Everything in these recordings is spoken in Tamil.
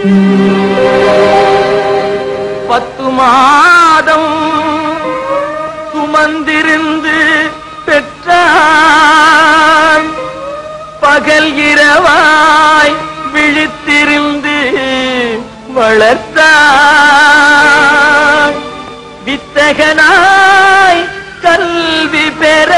10 மாதம் சுமந்திருந்து பெற்றாள், பகல் இரவாய் விழித்திருந்து வளர்த்தாள், வித்தகனாய் கல்வி பெற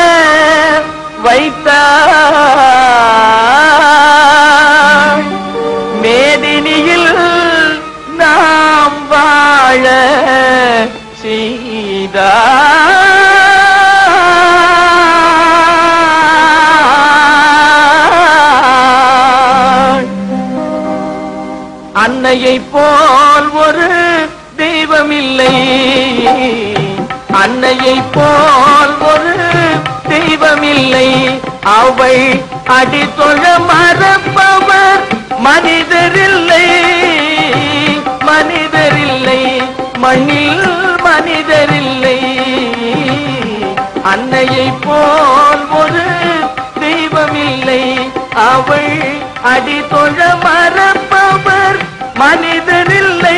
வைத்தாள், மேதினியில் நாம் வாழ செய்தாள். அன்னையை போல் ஒரு தெய்வமில்லை, அன்னையை போல் ஒரு தெய்வமில்லை, அவள் அடித்தொழ மறப்பவர் மனிதரில்லை, மனிதரில்லை, மண்ணில் மனிதரில்லை. அன்னையை போல் ஒரு தெய்வமில்லை, அவள் அடித்தொழ மறப்பவர் மனிதரில்லை,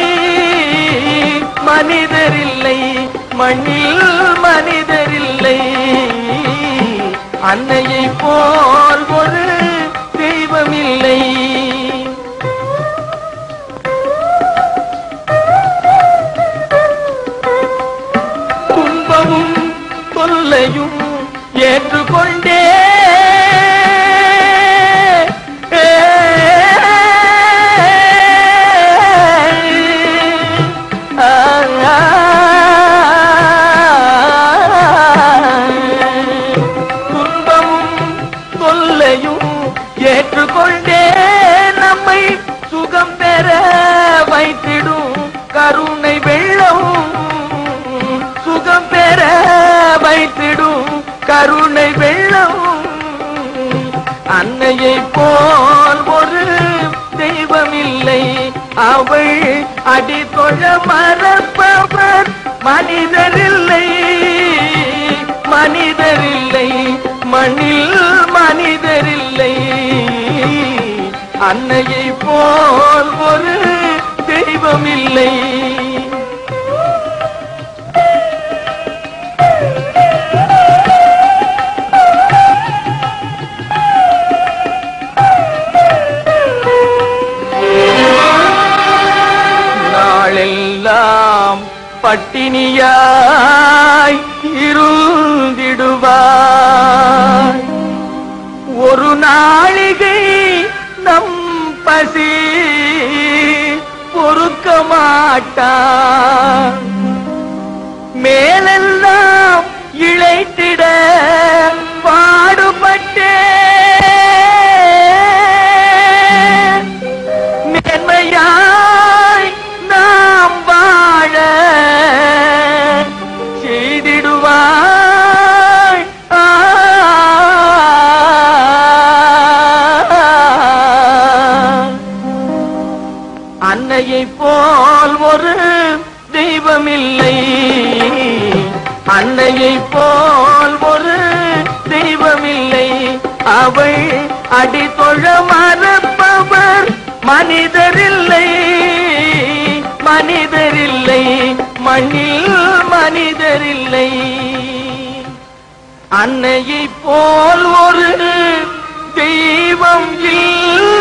மனிதரில்லை, மண்ணில் மனிதரில்லை. அன்னையை போல் ஒரு தெய்வமில்லை. துன்பமும் தொல்லையும் ஏற்றுக்கொண்டே ஏற்றுக்கொண்டே நம்மை சுகம் பெற வைத்திடும் கருணை வெள்ளம், சுகம் பெற வைத்திடும் கருணை வெள்ளம். அன்னையை போல் ஒரு தெய்வமில்லை, அவள் அடித்தொழ மறப்பவர் மனிதரில்லை, மனிதரில்லை, மண்ணில் மனிதரில்லை. அன்னையை போல் ஒரு தெய்வமில்லை. நாளெல்லாம் பட்டினியாய் இருந்திடுவாய், ஒரு நாளிகை நம் பசி பொறுக்க மாட்டான், மேலெல்லாம் இழைத்திட பாடுபட்டே மேன்மையாய் நாம் வாழ செய்திடுவாய். அன்னையை போல் ஒரு தெய்வமில்லை, அன்னையை போல் ஒரு தெய்வமில்லை, அவள் அடித்தொழ மறப்பவர் மனிதரில்லை, மனிதரில்லை, மண்ணில் மனிதரில்லை. அன்னையை போல் ஒரு தெய்வம் இல்லை.